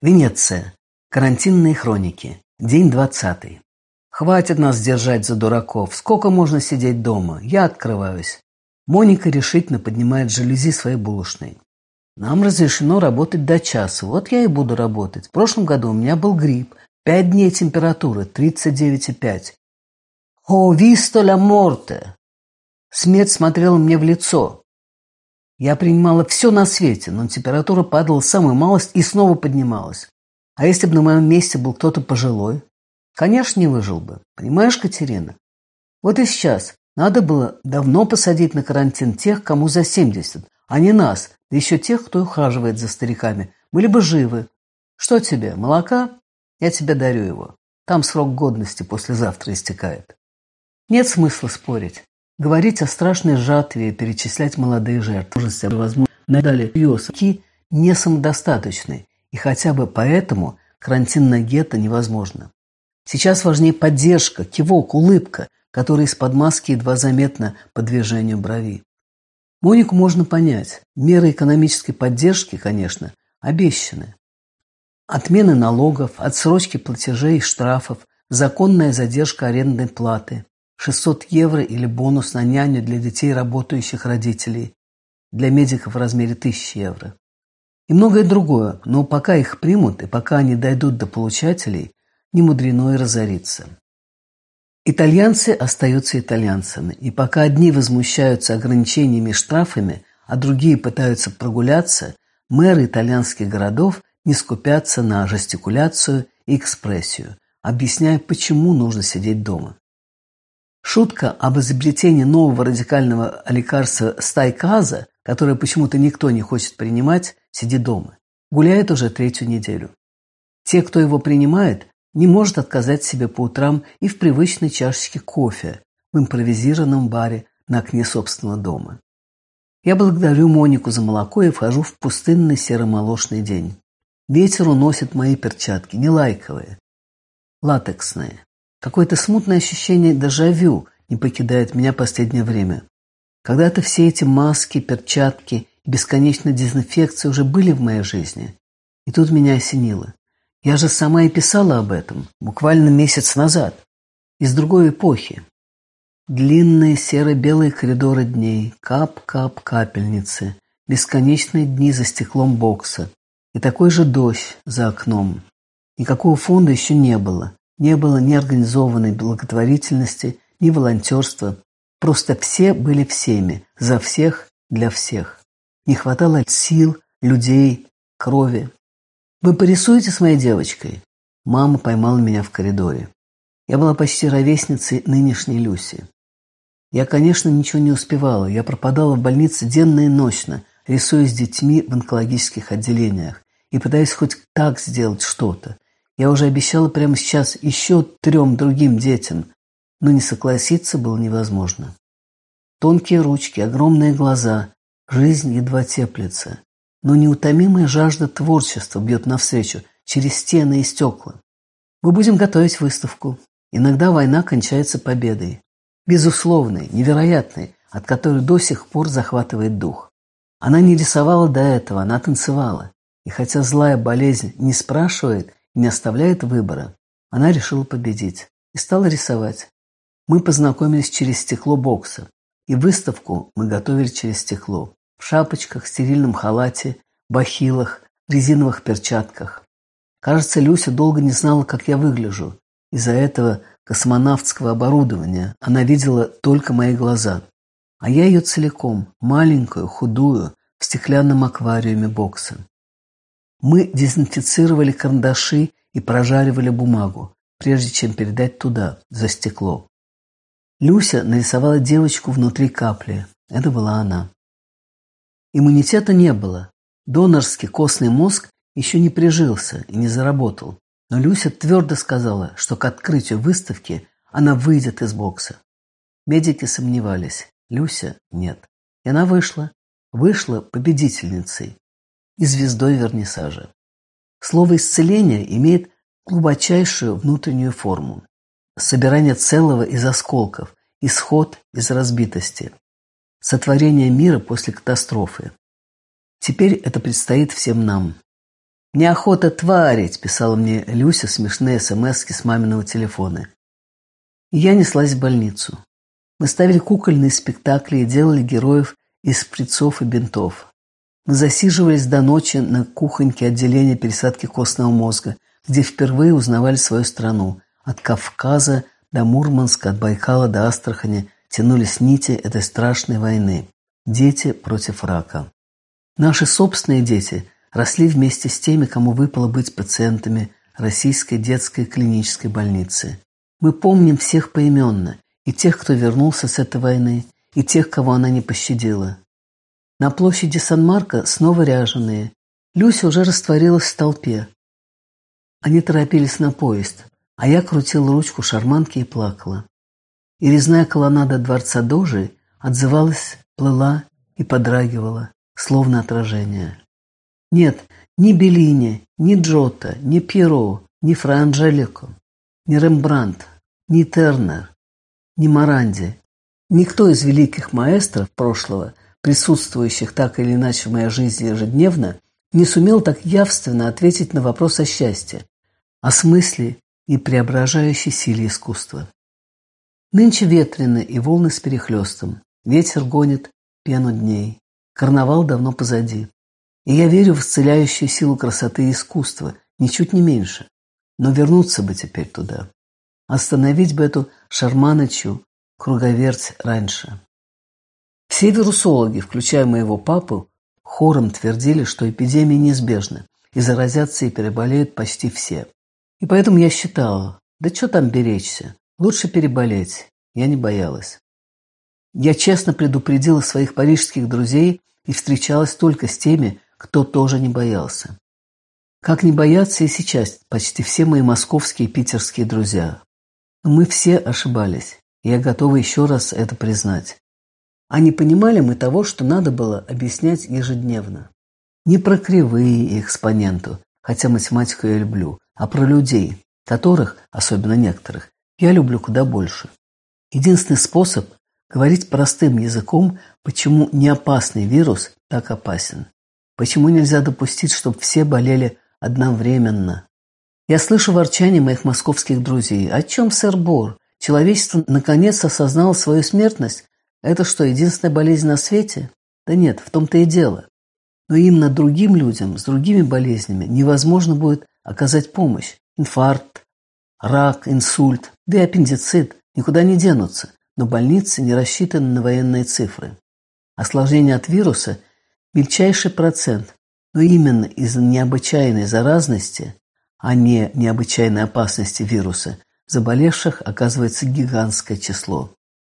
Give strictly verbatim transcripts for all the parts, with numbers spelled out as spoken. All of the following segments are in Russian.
Венеция. Карантинные хроники. День двадцатый. Хватит нас держать за дураков. Сколько можно сидеть дома? Я открываюсь. Моника решительно поднимает жалюзи своей булочной. Нам разрешено работать до часа. Вот я и буду работать. В прошлом году у меня был грипп. Пять дней температуры. тридцать девять и пять. Ho visto la morte. Смерть смотрела мне в лицо. Я принимала все на свете, но температура падала самую малость и снова поднималась. А если бы на моем месте был кто-то пожилой? Конечно, не выжил бы. Понимаешь, Катерина? Вот и сейчас. Надо было давно посадить на карантин тех, кому за семьдесят, а не нас, да еще тех, кто ухаживает за стариками. Были бы живы. Что тебе, молока? Я тебе дарю его. Там срок годности послезавтра истекает. Нет смысла спорить. Говорить о страшной жатве и перечислять молодые жертвы. Возможно, надали Йосаки не самодостаточны, и хотя бы поэтому карантин на гетто невозможно. Сейчас важнее поддержка, кивок, улыбка, которая из-под маски едва заметна по движению брови. Монику можно понять. Меры экономической поддержки, конечно, обещаны. Отмены налогов, отсрочки платежей и штрафов, законная задержка арендной платы, шестьсот евро или бонус на няню для детей работающих родителей, для медиков в размере тысячи евро. И многое другое, но пока их примут и пока они дойдут до получателей, не мудрено и разориться. Итальянцы остаются итальянцами, и пока одни возмущаются ограничениями и штрафами, а другие пытаются прогуляться, мэры итальянских городов не скупятся на жестикуляцию и экспрессию, объясняя, почему нужно сидеть дома. Шутка об изобретении нового радикального лекарства стайказа, которое почему-то никто не хочет принимать, сиди дома, гуляет уже третью неделю. Те, кто его принимает, не может отказать себе по утрам и в привычной чашечке кофе в импровизированном баре на окне собственного дома. Я благодарю Монику за молоко и вхожу в пустынный серо-молочный день. Ветер уносит мои перчатки, не лайковые, латексные. Какое-то смутное ощущение дежавю не покидает меня последнее время. Когда-то все эти маски, перчатки и бесконечная дезинфекция уже были в моей жизни. И тут меня осенило. Я же сама и писала об этом, буквально месяц назад, из другой эпохи. Длинные серо-белые коридоры дней, кап-кап капельницы, бесконечные дни за стеклом бокса и такой же дождь за окном. Никакого фонда еще не было. Не было ни организованной благотворительности, ни волонтерства. Просто все были всеми, за всех, для всех. Не хватало сил, людей, крови. «Вы порисуете с моей девочкой?» Мама поймала меня в коридоре. Я была почти ровесницей нынешней Люси. Я, конечно, ничего не успевала. Я пропадала в больнице денно и ночно, рисуя с детьми в онкологических отделениях и пытаясь хоть так сделать что-то. Я уже обещала прямо сейчас еще трем другим детям, но не согласиться было невозможно. Тонкие ручки, огромные глаза, жизнь едва теплится, но неутомимая жажда творчества бьет навстречу через стены и стекла. Мы будем готовить выставку. Иногда война кончается победой. Безусловной, невероятной, от которой до сих пор захватывает дух. Она не рисовала до этого, она танцевала. И хотя злая болезнь не спрашивает, не оставляет выбора, она решила победить и стала рисовать. Мы познакомились через стекло бокса, и выставку мы готовили через стекло, в шапочках, стерильном халате, бахилах, резиновых перчатках. Кажется, Люся долго не знала, как я выгляжу. Из-за этого космонавтского оборудования она видела только мои глаза, а я ее целиком, маленькую, худую, в стеклянном аквариуме бокса. Мы дезинфицировали карандаши и прожаривали бумагу, прежде чем передать туда, за стекло. Люся нарисовала девочку внутри капли. Это была она. Иммунитета не было. Донорский костный мозг еще не прижился и не заработал. Но Люся твердо сказала, что к открытию выставки она выйдет из бокса. Медики сомневались. Люся – нет. И она вышла. Вышла победительницей и звездой вернисажа. Слово «исцеление» имеет глубочайшую внутреннюю форму. Собирание целого из осколков, исход из разбитости, сотворение мира после катастрофы. Теперь это предстоит всем нам. «Неохота тварить», – писала мне Люся смешные смски с маминого телефона. И я неслась в больницу. Мы ставили кукольные спектакли и делали героев из шприцов и бинтов. Мы засиживались до ночи на кухоньке отделения пересадки костного мозга, где впервые узнавали свою страну. От Кавказа до Мурманска, от Байкала до Астрахани тянулись нити этой страшной войны. Дети против рака. Наши собственные дети росли вместе с теми, кому выпало быть пациентами Российской детской клинической больницы. Мы помним всех поименно, и тех, кто вернулся с этой войны, и тех, кого она не пощадила. На площади Сан-Марко снова ряженые. Люся уже растворилась в толпе. Они торопились на поезд, а я крутила ручку шарманки и плакала. И резная колоннада дворца Дожи отзывалась, плыла и подрагивала, словно отражение. Нет, ни Беллини, ни Джотто, ни Пьеро, ни Фра Анджелико, ни Рембрандт, ни Тернер, ни Моранди. Никто из великих маэстров прошлого, присутствующих так или иначе в моей жизни ежедневно, не сумел так явственно ответить на вопрос о счастье, о смысле и преображающей силе искусства. Нынче ветрено и волны с перехлестом. Ветер гонит пену дней. Карнавал давно позади. И я верю в исцеляющую силу красоты и искусства, ничуть не меньше. Но вернуться бы теперь туда. Остановить бы эту шарманочью круговерть раньше. Все вирусологи, включая моего папу, хором твердили, что эпидемии неизбежны, и заразятся и переболеют почти все. И поэтому я считала, да что там беречься, лучше переболеть. Я не боялась. Я честно предупредила своих парижских друзей и встречалась только с теми, кто тоже не боялся. Как не боятся и сейчас почти все мои московские и питерские друзья. Но мы все ошибались, и я готова еще раз это признать. А не понимали мы того, что надо было объяснять ежедневно. Не про кривые и экспоненту, хотя математику я люблю, а про людей, которых, особенно некоторых, я люблю куда больше. Единственный способ – говорить простым языком, почему неопасный вирус так опасен. Почему нельзя допустить, чтобы все болели одновременно. Я слышу ворчание моих московских друзей. О чем, сэр Бор? Человечество наконец осознало свою смертность? Это что, единственная болезнь на свете? Да нет, в том-то и дело. Но именно другим людям с другими болезнями невозможно будет оказать помощь. Инфаркт, рак, инсульт, да и аппендицит никуда не денутся, но больницы не рассчитаны на военные цифры. Осложнение от вируса – мельчайший процент, но именно из-за необычайной заразности, а не необычайной опасности вируса, заболевших оказывается гигантское число.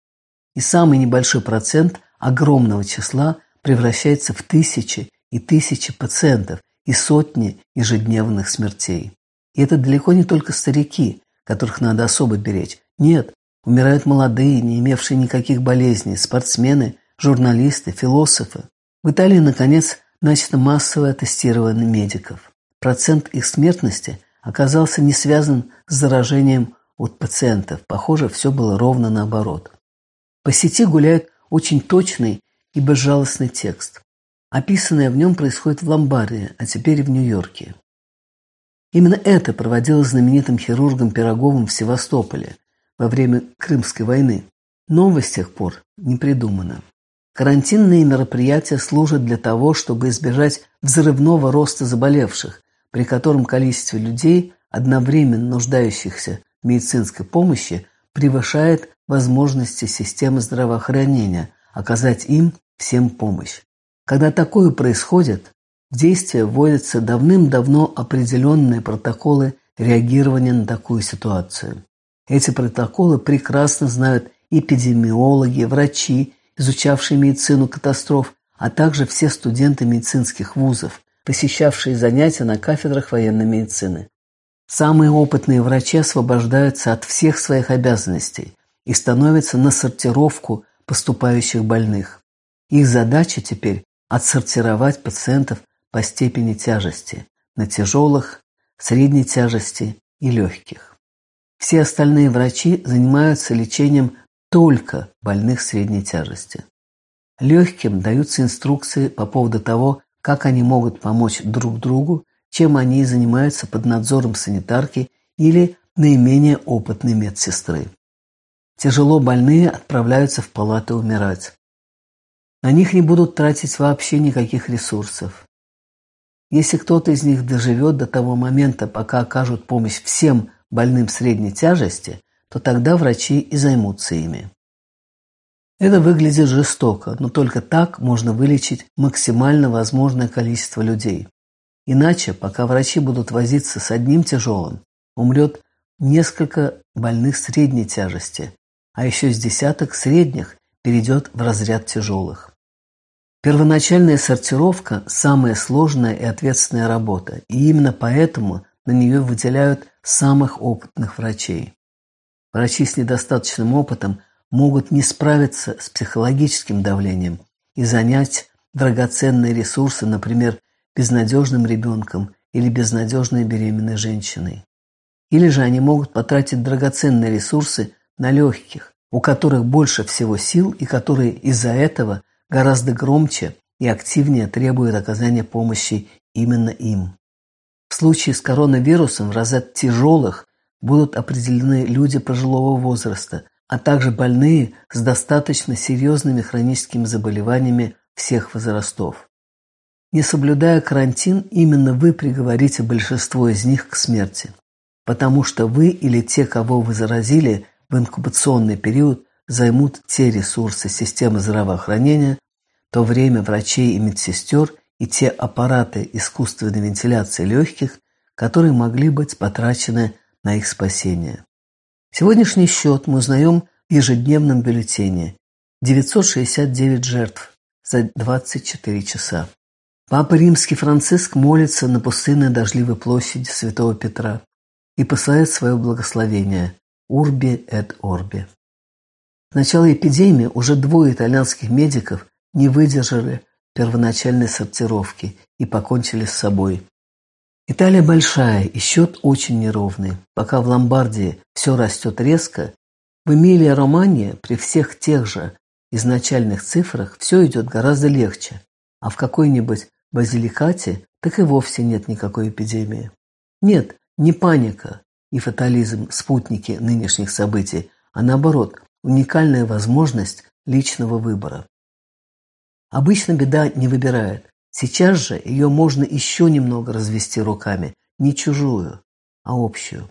И самый небольшой процент огромного числа превращается в тысячи и тысячи пациентов и сотни ежедневных смертей. И это далеко не только старики, которых надо особо беречь. Нет, умирают молодые, не имевшие никаких болезней, спортсмены, журналисты, философы. В Италии, наконец, начато массовое тестирование медиков. Процент их смертности оказался не связан с заражением от пациентов. Похоже, все было ровно наоборот. По сети гуляет очень точный и безжалостный текст. Описанное в нем происходит в Ломбардии, а теперь и в Нью-Йорке. Именно это проводилось знаменитым хирургом Пироговым в Севастополе во время Крымской войны. Нового с тех пор не придумано. Карантинные мероприятия служат для того, чтобы избежать взрывного роста заболевших, при котором количество людей, одновременно нуждающихся в медицинской помощи, превышает возможности системы здравоохранения оказать им всем помощь. Когда такое происходит, в действие вводятся давным-давно определенные протоколы реагирования на такую ситуацию. Эти протоколы прекрасно знают эпидемиологи, врачи, изучавшие медицину катастроф, а также все студенты медицинских вузов, посещавшие занятия на кафедрах военной медицины. Самые опытные врачи освобождаются от всех своих обязанностей и становятся на сортировку поступающих больных. Их задача теперь – отсортировать пациентов по степени тяжести на тяжелых, средней тяжести и легких. Все остальные врачи занимаются лечением только больных средней тяжести. Легким даются инструкции по поводу того, как они могут помочь друг другу, чем они занимаются под надзором санитарки или наименее опытной медсестры. Тяжело больные отправляются в палаты умирать. На них не будут тратить вообще никаких ресурсов. Если кто-то из них доживет до того момента, пока окажут помощь всем больным средней тяжести, то тогда врачи и займутся ими. Это выглядит жестоко, но только так можно вылечить максимально возможное количество людей. Иначе, пока врачи будут возиться с одним тяжелым, умрет несколько больных средней тяжести, а еще с десяток средних перейдет в разряд тяжелых. Первоначальная сортировка – самая сложная и ответственная работа, и именно поэтому на нее выделяют самых опытных врачей. Врачи с недостаточным опытом могут не справиться с психологическим давлением и занять драгоценные ресурсы, например, безнадежным ребенком или безнадежной беременной женщиной. Или же они могут потратить драгоценные ресурсы на легких, у которых больше всего сил и которые из-за этого гораздо громче и активнее требуют оказания помощи именно им. В случае с коронавирусом в разряд тяжелых будут определены люди пожилого возраста, а также больные с достаточно серьезными хроническими заболеваниями всех возрастов. Не соблюдая карантин, именно вы приговорите большинство из них к смерти, потому что вы или те, кого вы заразили в инкубационный период, займут те ресурсы системы здравоохранения, то время врачей и медсестер и те аппараты искусственной вентиляции легких, которые могли быть потрачены на их спасение. Сегодняшний счет мы узнаем в ежедневном бюллетене. девятьсот шестьдесят девять жертв за двадцать четыре часа. Папа Римский Франциск молится на пустынной дождливой площади Святого Петра и посылает свое благословение «Урби эт орби». С начала эпидемии уже двое итальянских медиков не выдержали первоначальной сортировки и покончили с собой. Италия большая, и счет очень неровный. Пока в Ломбардии все растет резко, в Эмилия-Романье при всех тех же изначальных цифрах все идет гораздо легче, а в какой-нибудь Базиликате так и вовсе нет никакой эпидемии. Нет, не паника и фатализм спутники нынешних событий, а наоборот, уникальная возможность личного выбора. Обычно беда не выбирает. Сейчас же ее можно еще немного развести руками, не чужую, а общую.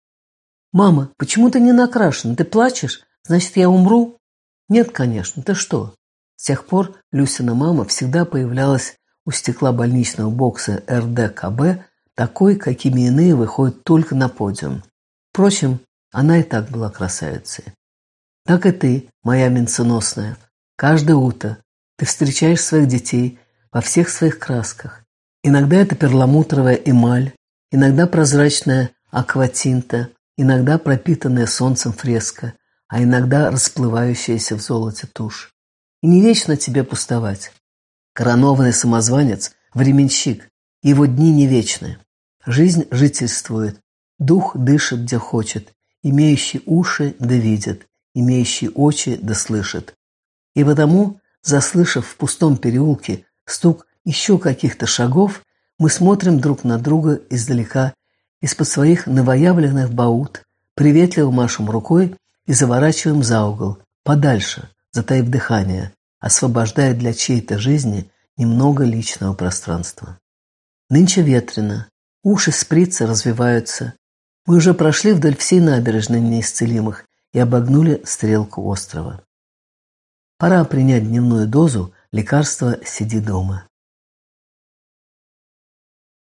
«Мама, почему ты не накрашена? Ты плачешь? Значит, я умру?» «Нет, конечно, ты что?» С тех пор Люсина мама всегда появлялась у стекла больничного бокса эр дэ ка бэ, такой, какими иные выходят только на подиум. Впрочем, она и так была красавицей. Так и ты, моя венценосная, каждое утро ты встречаешь своих детей во всех своих красках. Иногда это перламутровая эмаль, иногда прозрачная акватинта, иногда пропитанная солнцем фреска, а иногда расплывающаяся в золоте тушь. И не вечно тебе пустовать. Коронованный самозванец – временщик, его дни не вечны. Жизнь жительствует, дух дышит, где хочет, имеющий уши да видит, имеющий очи да слышит. И потому, заслышав в пустом переулке стук еще каких-то шагов, мы смотрим друг на друга издалека, из-под своих новоявленных баут, приветливо машем рукой и заворачиваем за угол, подальше, затаив дыхание, освобождая для чьей-то жизни немного личного пространства. Нынче ветрено, уши шприца развиваются. Мы уже прошли вдоль всей набережной неисцелимых и обогнули стрелку острова. Пора принять дневную дозу лекарства «Сиди дома».